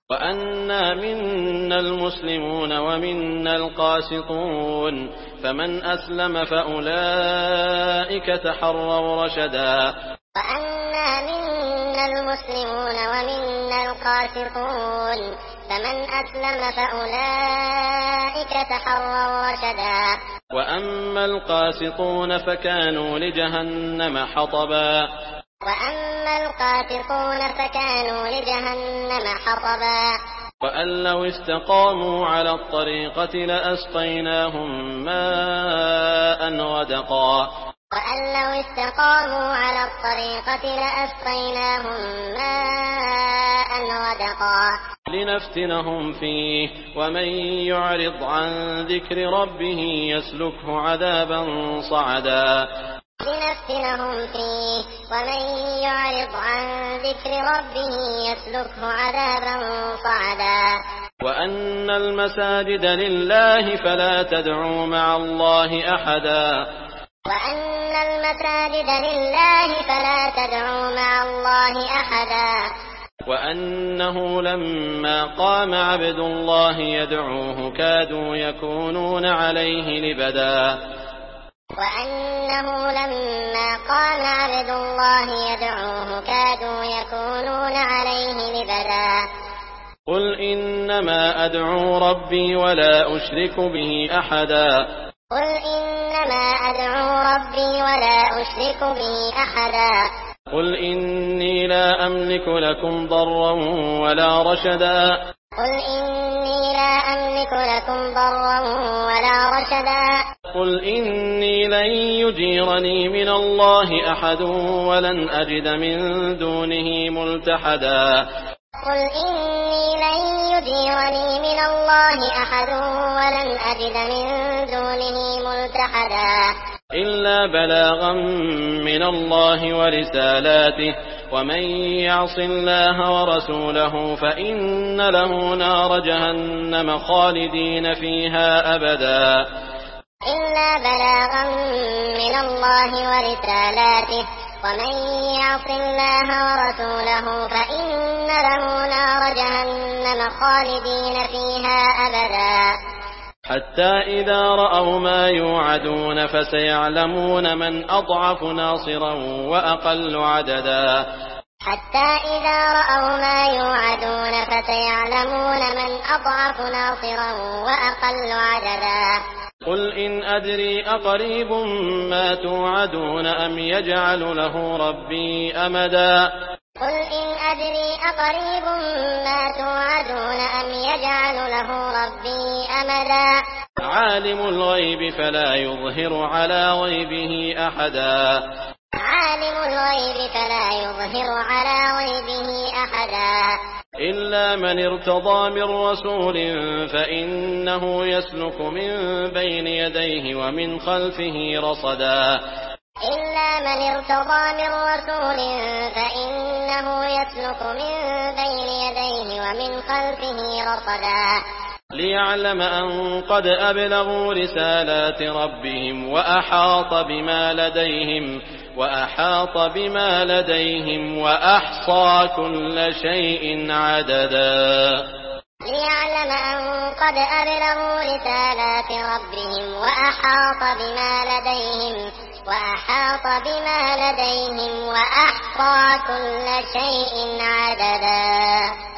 وأنا منا المسلمون ومنا القاسطون فمن أسلم فأولئك تحروا رشدا وأنا منا المسلمون ومنا القاسطون فمن أسلم فأولئك تحروا رشدا وأما القاسطون فكانوا لجهنم حطبا وأما القاسطون فكانوا لجهنم حطبا وأن لو استقاموا على الطريقة لأسقيناهم ماء غدقا وأن لو استقاموا على الطريقة لأسقيناهم ماء غدقا لنفتنهم فيه ومن يعرض عن ذكر ربه يسلكه عذابا صعدا لنفتنهم فيه ومن يعرض عن ذكر ربه يسلكه عذابا صعدا وأن المساجد لله فلا تدعوا مع الله أحدا وأن المساجد لله فلا تدعوا مع الله أحدا وأنه لما قام عبد الله يدعوه كادوا يكونون عليه لبدا وأنه لما قام عبد الله يدعوه كادوا يكونون عليه لبدا قل إنما أدعو ربي ولا أشرك به أحدا قل إنما أدعو ربي ولا أشرك به أحدا قل إني لا أملك لكم ضرا ولا رشدا قل إني لا أملك لكم ضرا ولا رشدا قل إني لن يجيرني من الله أحد ولن أجد من دونه ملتحدا قل إني لن يجيرني من الله أحد ولن أجد من دونه ملتحدا إلا بلاغا من الله ورسالاته ومن يعص الله ورسوله فإن له نار جهنم خالدين فيها أبدا إلا بلاغا من الله ورسالاته ومن يعص الله ورسوله فإن له نار جهنم خالدين فيها أبدا حتى إذا رأوا ما يوعدون فسيعلمون من أضعف ناصرا وأقل عددا حتى إذا رأوا ما يوعدون فسيعلمون من أضعف ناصرا وأقل عددا قل إن أدري أقريب ما توعدون أم يجعل له ربي أمدا قل إن أدري أقريب ما توعدون أم يجعل له ربي أمدا عالم الغيب فلا يظهر على غيبه أحدا عالم الغيب فلا يظهر على غيبه أحدا إلا من ارتضى من رسول فإنه يسلك من بين يديه ومن خلفه رصدا إلا من ارتضى من رسول فإنه يسلك من بين يديه ومن خلفه رصدا ليعلم أن قد أبلغوا رسالات ربهم وأحاط بما لديهم وأحصى كل شيء عددا ليعلم أن قد أبلغوا رسالات ربهم وأحاط بما لديهم وأحصى كل شيء عددا